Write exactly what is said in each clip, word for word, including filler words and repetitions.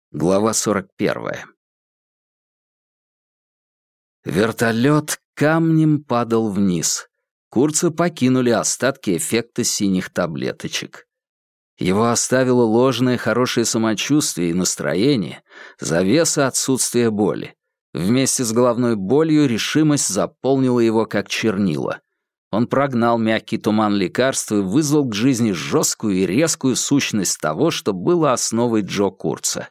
Глава сорок первая. Вертолет камнем падал вниз. Курца покинули остатки эффекта синих таблеточек. Его оставило ложное хорошее самочувствие и настроение, завеса отсутствия боли. Вместе с головной болью решимость заполнила его как чернила. Он прогнал мягкий туман лекарства и вызвал к жизни жесткую и резкую сущность того, что было основой Джо Курца.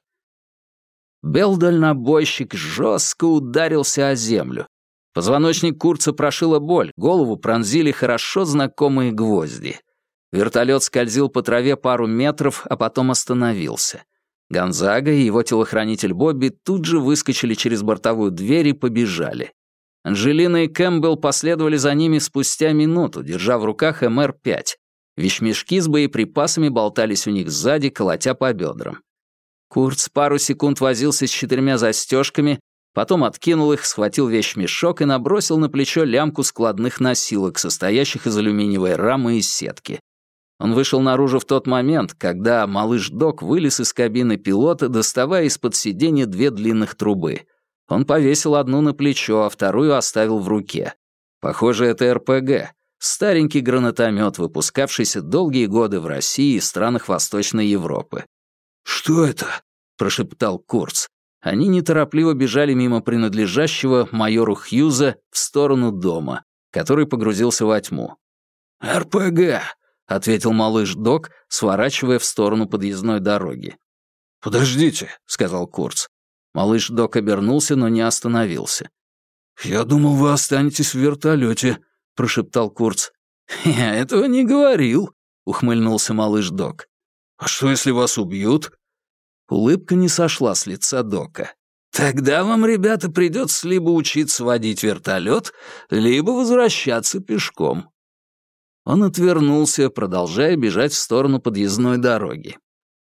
Белл-дальнобойщик жестко ударился о землю. Позвоночник Курца прошила боль, голову пронзили хорошо знакомые гвозди. Вертолет скользил по траве пару метров, а потом остановился. Гонзага и его телохранитель Бобби тут же выскочили через бортовую дверь и побежали. Анджелина и Кэмпбелл последовали за ними спустя минуту, держа в руках эм эр пять. Вещмешки с боеприпасами болтались у них сзади, колотя по бедрам. Курц пару секунд возился с четырьмя застежками, потом откинул их, схватил вещмешок и набросил на плечо лямку складных носилок, состоящих из алюминиевой рамы и сетки. Он вышел наружу в тот момент, когда малыш Док вылез из кабины пилота, доставая из-под сиденья две длинных трубы. Он повесил одну на плечо, а вторую оставил в руке. Похоже, это эр пэ гэ, старенький гранатомет, выпускавшийся долгие годы в России и странах Восточной Европы. «Что это?» — прошептал Курц. Они неторопливо бежали мимо принадлежащего майору Хьюза в сторону дома, который погрузился во тьму. «эр пэ гэ», — ответил малыш Док, сворачивая в сторону подъездной дороги. «Подождите», — сказал Курц. Малыш Док обернулся, но не остановился. «Я думал, вы останетесь в вертолете», — прошептал Курц. «Я этого не говорил», — ухмыльнулся малыш Док. «А что, если вас убьют?» Улыбка не сошла с лица Дока. «Тогда вам, ребята, придется либо учиться водить вертолет, либо возвращаться пешком». Он отвернулся, продолжая бежать в сторону подъездной дороги.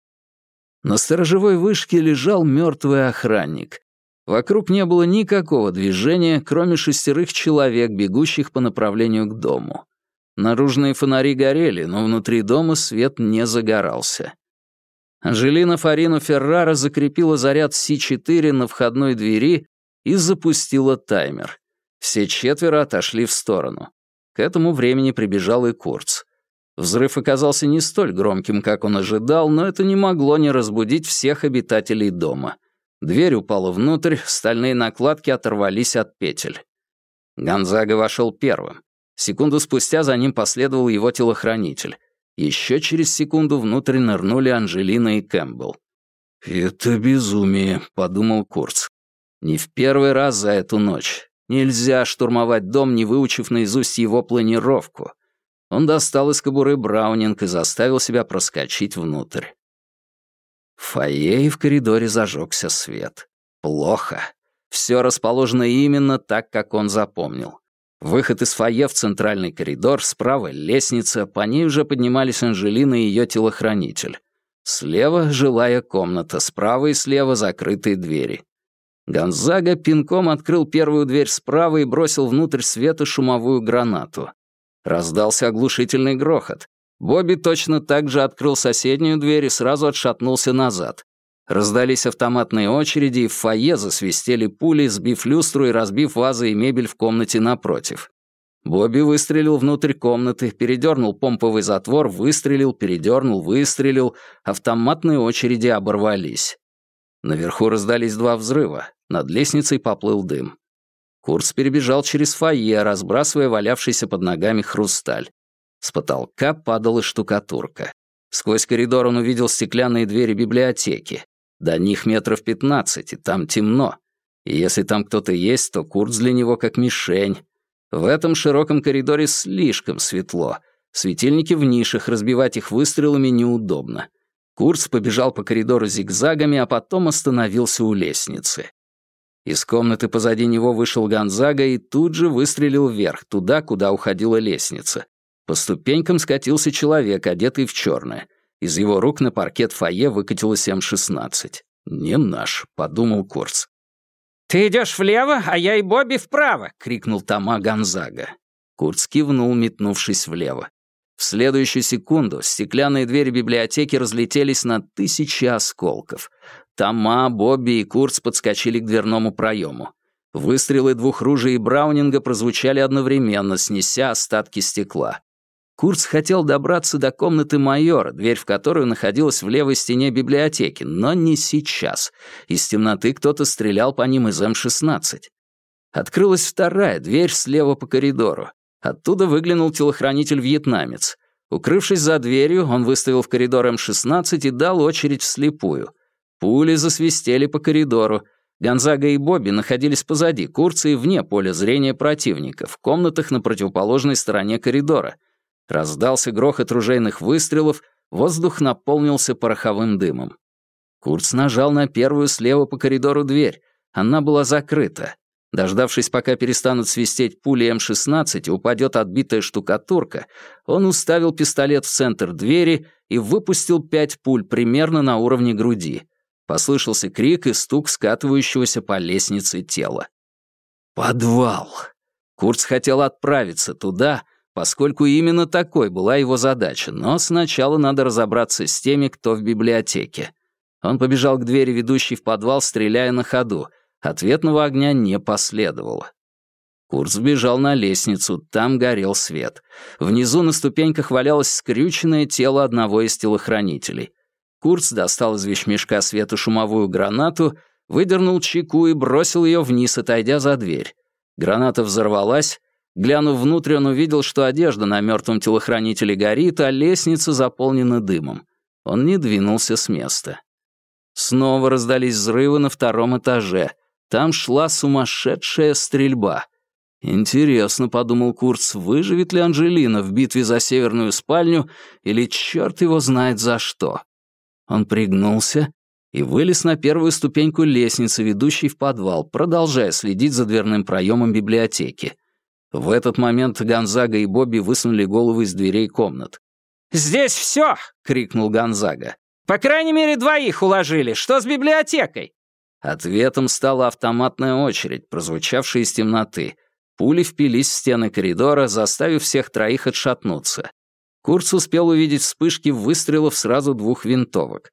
На сторожевой вышке лежал мертвый охранник. Вокруг не было никакого движения, кроме шестерых человек, бегущих по направлению к дому. Наружные фонари горели, но внутри дома свет не загорался. Анджелина Фарино Феррара закрепила заряд Си четыре на входной двери и запустила таймер. Все четверо отошли в сторону. К этому времени прибежал и Курц. Взрыв оказался не столь громким, как он ожидал, но это не могло не разбудить всех обитателей дома. Дверь упала внутрь, стальные накладки оторвались от петель. Гонзага вошел первым. Секунду спустя за ним последовал его телохранитель. Еще через секунду внутрь нырнули Анджелина и Кэмпбелл. «Это безумие», — подумал Курц. «Не в первый раз за эту ночь. Нельзя штурмовать дом, не выучив наизусть его планировку». Он достал из кобуры браунинг и заставил себя проскочить внутрь. В фойе и в коридоре зажегся свет. Плохо. Все расположено именно так, как он запомнил. Выход из фойе в центральный коридор, справа лестница, по ней уже поднимались Анджелина и ее телохранитель. Слева жилая комната, справа и слева закрытые двери. Гонзага пинком открыл первую дверь справа и бросил внутрь светошумовую гранату. Раздался оглушительный грохот. Бобби точно так же открыл соседнюю дверь и сразу отшатнулся назад. Раздались автоматные очереди, и в фойе засвистели пули, сбив люстру и разбив вазы и мебель в комнате напротив. Бобби выстрелил внутрь комнаты, передернул помповый затвор, выстрелил, передернул, выстрелил. Автоматные очереди оборвались. Наверху раздались два взрыва. Над лестницей поплыл дым. Курц перебежал через фойе, разбрасывая валявшийся под ногами хрусталь. С потолка падала штукатурка. Сквозь коридор он увидел стеклянные двери библиотеки. До них метров пятнадцать, и там темно. И если там кто-то есть, то Курц для него как мишень. В этом широком коридоре слишком светло. Светильники в нишах, разбивать их выстрелами неудобно. Курц побежал по коридору зигзагами, а потом остановился у лестницы. Из комнаты позади него вышел Гонзага и тут же выстрелил вверх, туда, куда уходила лестница. По ступенькам скатился человек, одетый в черное. Из его рук на паркет фойе выкатилась эм шестнадцать. «Не наш», — подумал Курц. «Ты идешь влево, а я и Бобби вправо!» — — крикнул Тома Гонзага. Курц кивнул, метнувшись влево. В следующую секунду стеклянные двери библиотеки разлетелись на тысячи осколков. Тома, Бобби и Курц подскочили к дверному проему. Выстрелы двух ружей и Браунинга прозвучали одновременно, снеся остатки стекла. Курц хотел добраться до комнаты майора, дверь в которую находилась в левой стене библиотеки, но не сейчас. Из темноты кто-то стрелял по ним из эм шестнадцать. Открылась вторая дверь слева по коридору. Оттуда выглянул телохранитель-вьетнамец. Укрывшись за дверью, он выставил в коридор эм шестнадцать и дал очередь вслепую. Пули засвистели по коридору. Гонзага и Бобби находились позади Курца и вне поля зрения противника, в комнатах на противоположной стороне коридора. Раздался грохот ружейных выстрелов, воздух наполнился пороховым дымом. Курц нажал на первую слева по коридору дверь. Она была закрыта. Дождавшись, пока перестанут свистеть пули эм шестнадцать и упадет отбитая штукатурка, он уставил пистолет в центр двери и выпустил пять пуль примерно на уровне груди. Послышался крик и стук скатывающегося по лестнице тела. Подвал. Курц хотел отправиться туда, поскольку именно такой была его задача, но сначала надо разобраться с теми, кто в библиотеке. Он побежал к двери, ведущей в подвал, стреляя на ходу. Ответного огня не последовало. Курц бежал на лестницу, там горел свет. Внизу на ступеньках валялось скрюченное тело одного из телохранителей. Курц достал из вещмешка светошумовую гранату, выдернул чеку и бросил ее вниз, отойдя за дверь. Граната взорвалась. Глянув внутрь, он увидел, что одежда на мертвом телохранителе горит, а лестница заполнена дымом. Он не двинулся с места. Снова раздались взрывы на втором этаже. Там шла сумасшедшая стрельба. «Интересно», — подумал Курц, — «выживет ли Анжелина в битве за северную спальню или черт его знает за что?» Он пригнулся и вылез на первую ступеньку лестницы, ведущей в подвал, продолжая следить за дверным проемом библиотеки. В этот момент Гонзага и Бобби высунули головы из дверей комнат. «Здесь все!» — крикнул Гонзага. «По крайней мере, двоих уложили. Что с библиотекой?» Ответом стала автоматная очередь, прозвучавшая из темноты. Пули впились в стены коридора, заставив всех троих отшатнуться. Курц успел увидеть вспышки выстрелов сразу двух винтовок.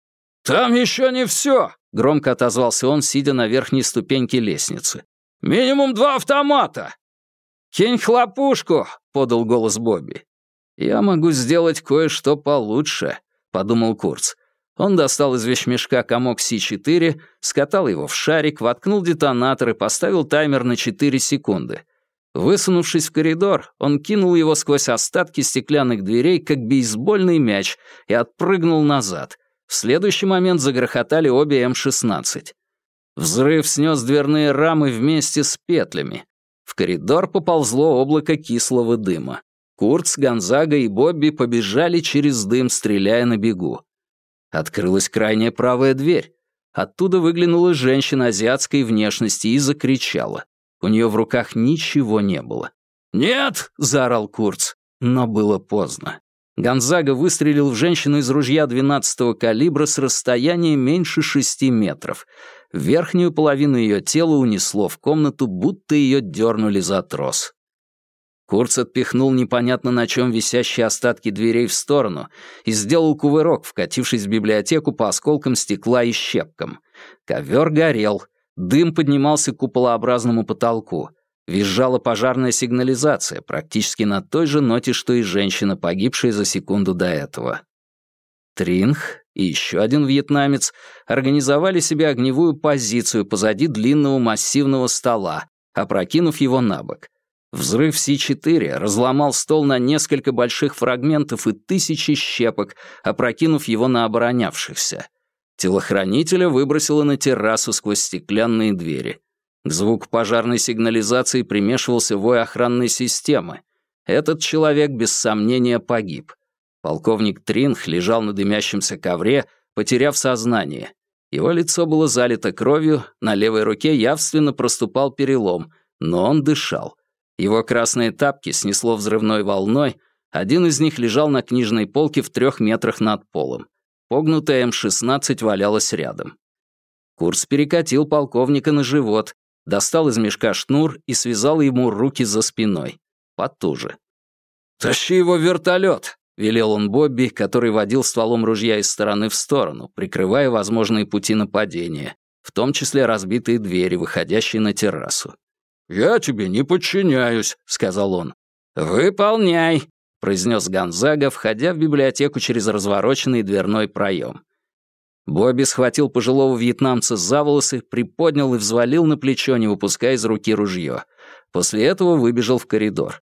«Там еще не все!» — громко отозвался он, сидя на верхней ступеньке лестницы. «Минимум два автомата!» «Кинь хлопушку!» — подал голос Бобби. «Я могу сделать кое-что получше», — подумал Курц. Он достал из вещмешка комок Си четыре, скатал его в шарик, воткнул детонатор и поставил таймер на четыре секунды. Высунувшись в коридор, он кинул его сквозь остатки стеклянных дверей, как бейсбольный мяч, и отпрыгнул назад. В следующий момент загрохотали обе эм шестнадцать. Взрыв снес дверные рамы вместе с петлями. В коридор поползло облако кислого дыма. Курц, Гонзага и Бобби побежали через дым, стреляя на бегу. Открылась крайняя правая дверь. Оттуда выглянула женщина азиатской внешности и закричала. У нее в руках ничего не было. «Нет!» — заорал Курц. Но было поздно. Гонзага выстрелил в женщину из ружья двенадцатого калибра с расстояния меньше шести метров. Верхнюю половину ее тела унесло в комнату, будто ее дернули за трос. Курц отпихнул непонятно на чем висящие остатки дверей в сторону и сделал кувырок, вкатившись в библиотеку по осколкам стекла и щепкам. Ковер горел, дым поднимался к куполообразному потолку. Визжала пожарная сигнализация, практически на той же ноте, что и женщина, погибшая за секунду до этого. Тринх и еще один вьетнамец организовали себе огневую позицию позади длинного массивного стола, опрокинув его на бок. Взрыв Си четыре разломал стол на несколько больших фрагментов и тысячи щепок, опрокинув его на оборонявшихся. Телохранителя выбросило на террасу сквозь стеклянные двери. К звуку пожарной сигнализации примешивался вой охранной системы. Этот человек без сомнения погиб. Полковник Тринх лежал на дымящемся ковре, потеряв сознание. Его лицо было залито кровью, на левой руке явственно проступал перелом, но он дышал. Его красные тапки снесло взрывной волной, один из них лежал на книжной полке в трех метрах над полом. Погнутая эм шестнадцать валялась рядом. Курц перекатил полковника на живот, достал из мешка шнур и связал ему руки за спиной. Потуже. «Тащи его в вертолет», — велел он Бобби, который водил стволом ружья из стороны в сторону, прикрывая возможные пути нападения, в том числе разбитые двери, выходящие на террасу. «Я тебе не подчиняюсь», — сказал он. «Выполняй», — произнес Гонзага, входя в библиотеку через развороченный дверной проем. Бобби схватил пожилого вьетнамца за волосы, приподнял и взвалил на плечо, не выпуская из руки ружье. После этого выбежал в коридор.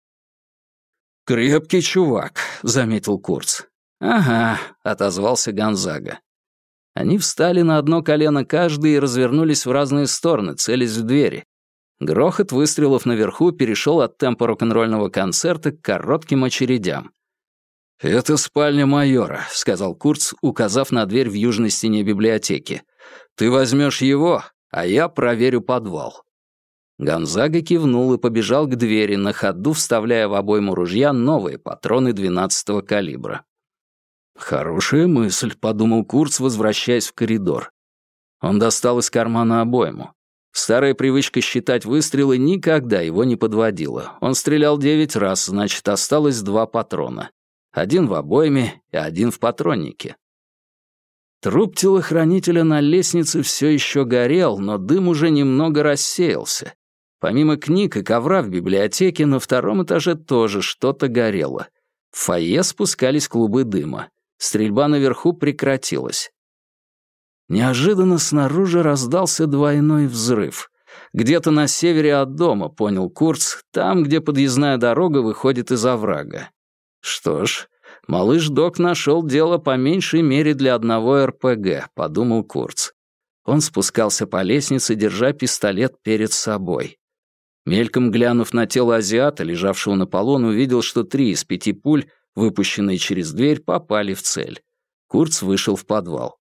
«Крепкий чувак», — заметил Курц. «Ага», — отозвался Гонзага. Они встали на одно колено каждый и развернулись в разные стороны, целясь в двери. Грохот выстрелов наверху перешел от темпа рок-н-ролльного концерта к коротким очередям. «Это спальня майора», — сказал Курц, указав на дверь в южной стене библиотеки. «Ты возьмешь его, а я проверю подвал». Гонзага кивнул и побежал к двери, на ходу вставляя в обойму ружья новые патроны двенадцатого калибра. «Хорошая мысль», — подумал Курц, возвращаясь в коридор. Он достал из кармана обойму. Старая привычка считать выстрелы никогда его не подводила. Он стрелял девять раз, значит, осталось два патрона. Один в обойме и один в патроннике. Труп телохранителя на лестнице все еще горел, но дым уже немного рассеялся. Помимо книг и ковра в библиотеке, на втором этаже тоже что-то горело. В фойе спускались клубы дыма. Стрельба наверху прекратилась. Неожиданно снаружи раздался двойной взрыв. Где-то на севере от дома, понял Курц, там, где подъездная дорога выходит из оврага. Что ж, малыш Док нашел дело по меньшей мере для одного эр пэ гэ, подумал Курц. Он спускался по лестнице, держа пистолет перед собой. Мельком глянув на тело азиата, лежавшего на полу, он увидел, что три из пяти пуль, выпущенные через дверь, попали в цель. Курц вышел в подвал.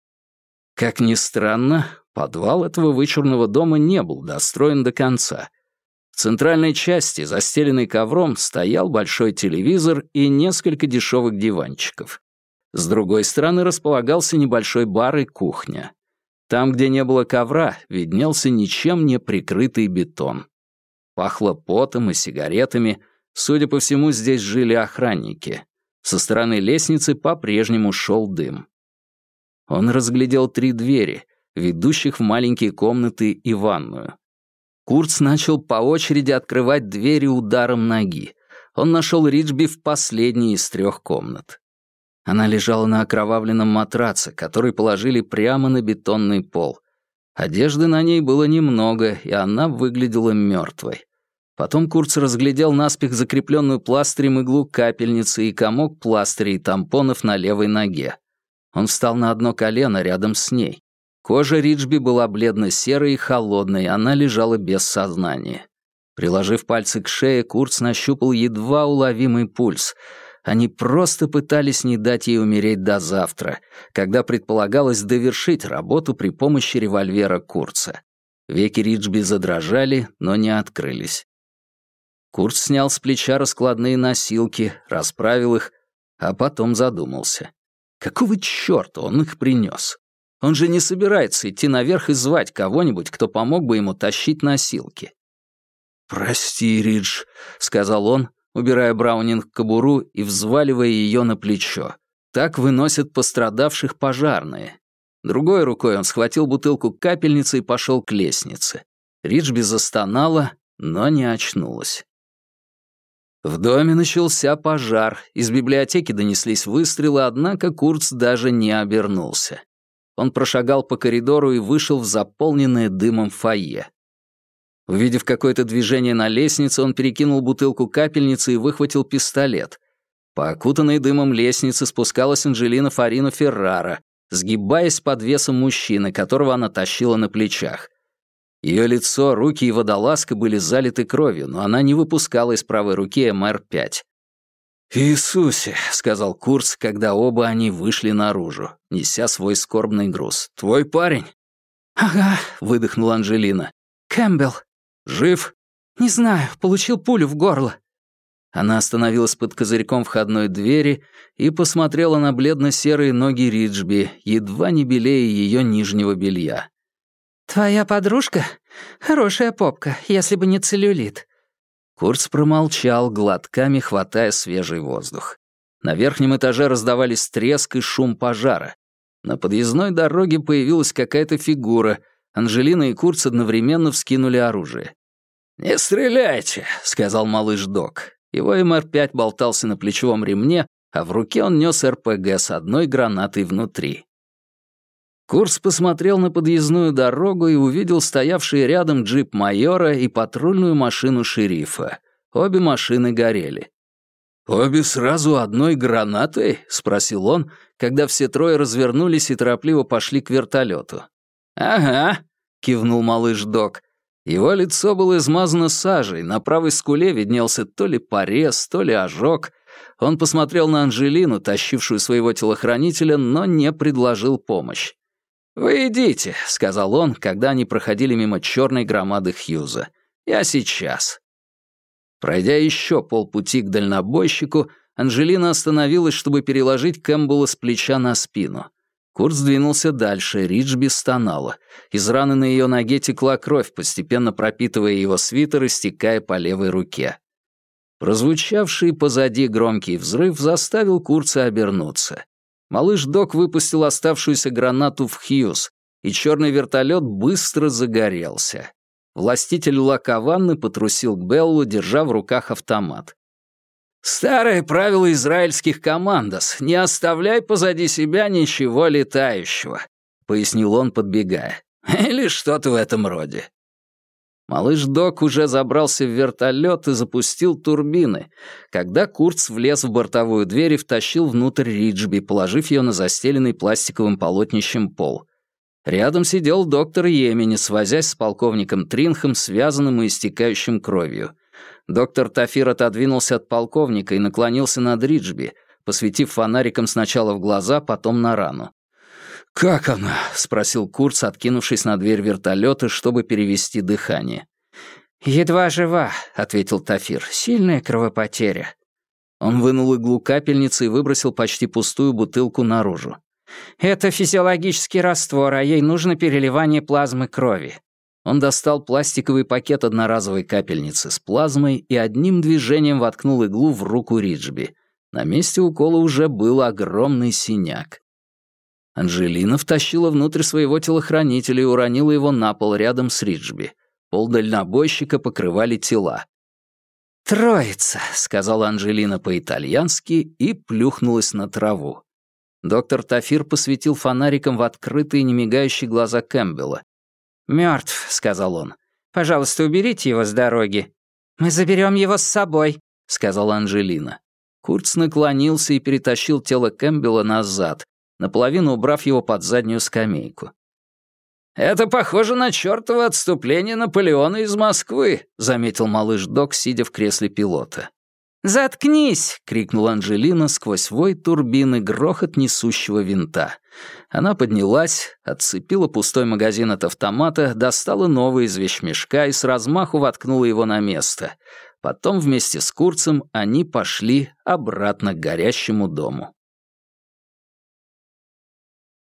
Как ни странно, подвал этого вычурного дома не был достроен до конца. В центральной части, застеленной ковром, стоял большой телевизор и несколько дешевых диванчиков. С другой стороны располагался небольшой бар и кухня. Там, где не было ковра, виднелся ничем не прикрытый бетон. Пахло потом и сигаретами. Судя по всему, здесь жили охранники. Со стороны лестницы по-прежнему шел дым. Он разглядел три двери, ведущих в маленькие комнаты и ванную. Курц начал по очереди открывать двери ударом ноги. Он нашел Риджби в последней из трех комнат. Она лежала на окровавленном матраце, который положили прямо на бетонный пол. Одежды на ней было немного, и она выглядела мертвой. Потом Курц разглядел наспех закрепленную пластырем иглу капельницы и комок пластырей и тампонов на левой ноге. Он встал на одно колено рядом с ней. Кожа Риджби была бледно-серой и холодной, она лежала без сознания. Приложив пальцы к шее, Курц нащупал едва уловимый пульс. Они просто пытались не дать ей умереть до завтра, когда предполагалось довершить работу при помощи револьвера Курца. Веки Риджби задрожали, но не открылись. Курц снял с плеча раскладные носилки, расправил их, а потом задумался. Какого чёрта он их принёс? Он же не собирается идти наверх и звать кого-нибудь, кто помог бы ему тащить носилки. «Прости, Ридж», — сказал он, убирая Браунинг в кобуру и взваливая её на плечо. Так выносят пострадавших пожарные. Другой рукой он схватил бутылку капельницы и пошёл к лестнице. Риджби застонала, но не очнулась. В доме начался пожар, из библиотеки донеслись выстрелы, однако Курц даже не обернулся. Он прошагал по коридору и вышел в заполненное дымом фойе. Увидев какое-то движение на лестнице, он перекинул бутылку капельницы и выхватил пистолет. По окутанной дымом лестнице спускалась Анджелина Фарино Феррара, сгибаясь под весом мужчины, которого она тащила на плечах. Ее лицо, руки и водолазка были залиты кровью, но она не выпускала из правой руки эм эр пять. «Иисусе», — сказал Курц, когда оба они вышли наружу, неся свой скорбный груз. «Твой парень?» «Ага», — выдохнула Анджелина. «Кэмпбелл». «Жив?» «Не знаю, получил пулю в горло». Она остановилась под козырьком входной двери и посмотрела на бледно-серые ноги Риджби, едва не белее ее нижнего белья. «Твоя подружка? Хорошая попка, если бы не целлюлит». Курц промолчал, глотками хватая свежий воздух. На верхнем этаже раздавались треск и шум пожара. На подъездной дороге появилась какая-то фигура. Анжелина и Курц одновременно вскинули оружие. «Не стреляйте», — сказал малыш Док. Его эм эр пять болтался на плечевом ремне, а в руке он нес эр пэ гэ с одной гранатой внутри. Курц посмотрел на подъездную дорогу и увидел стоявший рядом джип майора и патрульную машину шерифа. Обе машины горели. «Обе сразу одной гранатой?» — спросил он, когда все трое развернулись и торопливо пошли к вертолету. «Ага», — кивнул малыш Док. Его лицо было измазано сажей, на правой скуле виднелся то ли порез, то ли ожог. Он посмотрел на Анжелину, тащившую своего телохранителя, но не предложил помощь. «Вы идите», — сказал он, когда они проходили мимо черной громады Хьюза. «Я сейчас». Пройдя еще полпути к дальнобойщику, Анжелина остановилась, чтобы переложить Кэмпбелла с плеча на спину. Курт сдвинулся дальше, Риджби стонала. Из раны на ее ноге текла кровь, постепенно пропитывая его свитер и стекая по левой руке. Прозвучавший позади громкий взрыв заставил Курца обернуться. Малыш Док выпустил оставшуюся гранату в Хьюз, и черный вертолет быстро загорелся. Властитель Лакаванны потрусил к Беллу, держа в руках автомат. «Старое правило израильских командос — не оставляй позади себя ничего летающего», — пояснил он, подбегая. «Или что-то в этом роде». Малыш Док уже забрался в вертолет и запустил турбины, когда Курц влез в бортовую дверь и втащил внутрь Риджби, положив ее на застеленный пластиковым полотнищем пол. Рядом сидел доктор Йеменес, возясь с полковником Тринхом, связанным и истекающим кровью. Доктор Тафир отодвинулся от полковника и наклонился над Риджби, посветив фонариком сначала в глаза, потом на рану. «Как она?» — спросил Курц, откинувшись на дверь вертолета, чтобы перевести дыхание. «Едва жива», — ответил Тафир. «Сильная кровопотеря». Он вынул иглу капельницы и выбросил почти пустую бутылку наружу. «Это физиологический раствор, а ей нужно переливание плазмы крови». Он достал пластиковый пакет одноразовой капельницы с плазмой и одним движением воткнул иглу в руку Риджби. На месте укола уже был огромный синяк. Анжелина втащила внутрь своего телохранителя и уронила его на пол рядом с Риджби. Пол дальнобойщика покрывали тела. «Троица», — сказала Анжелина по-итальянски и плюхнулась на траву. Доктор Тафир посветил фонариком в открытые немигающие глаза Кэмпбелла. «Мертв», — сказал он. «Пожалуйста, уберите его с дороги». «Мы заберем его с собой», — сказала Анжелина. Курц наклонился и перетащил тело Кэмпбелла назад, наполовину убрав его под заднюю скамейку. «Это похоже на чёртово отступление Наполеона из Москвы», — заметил малыш Док, сидя в кресле пилота. «Заткнись!» — крикнула Анжелина сквозь вой турбины, грохот несущего винта. Она поднялась, отцепила пустой магазин от автомата, достала новый из вещмешка и с размаху воткнула его на место. Потом вместе с Курцем они пошли обратно к горящему дому.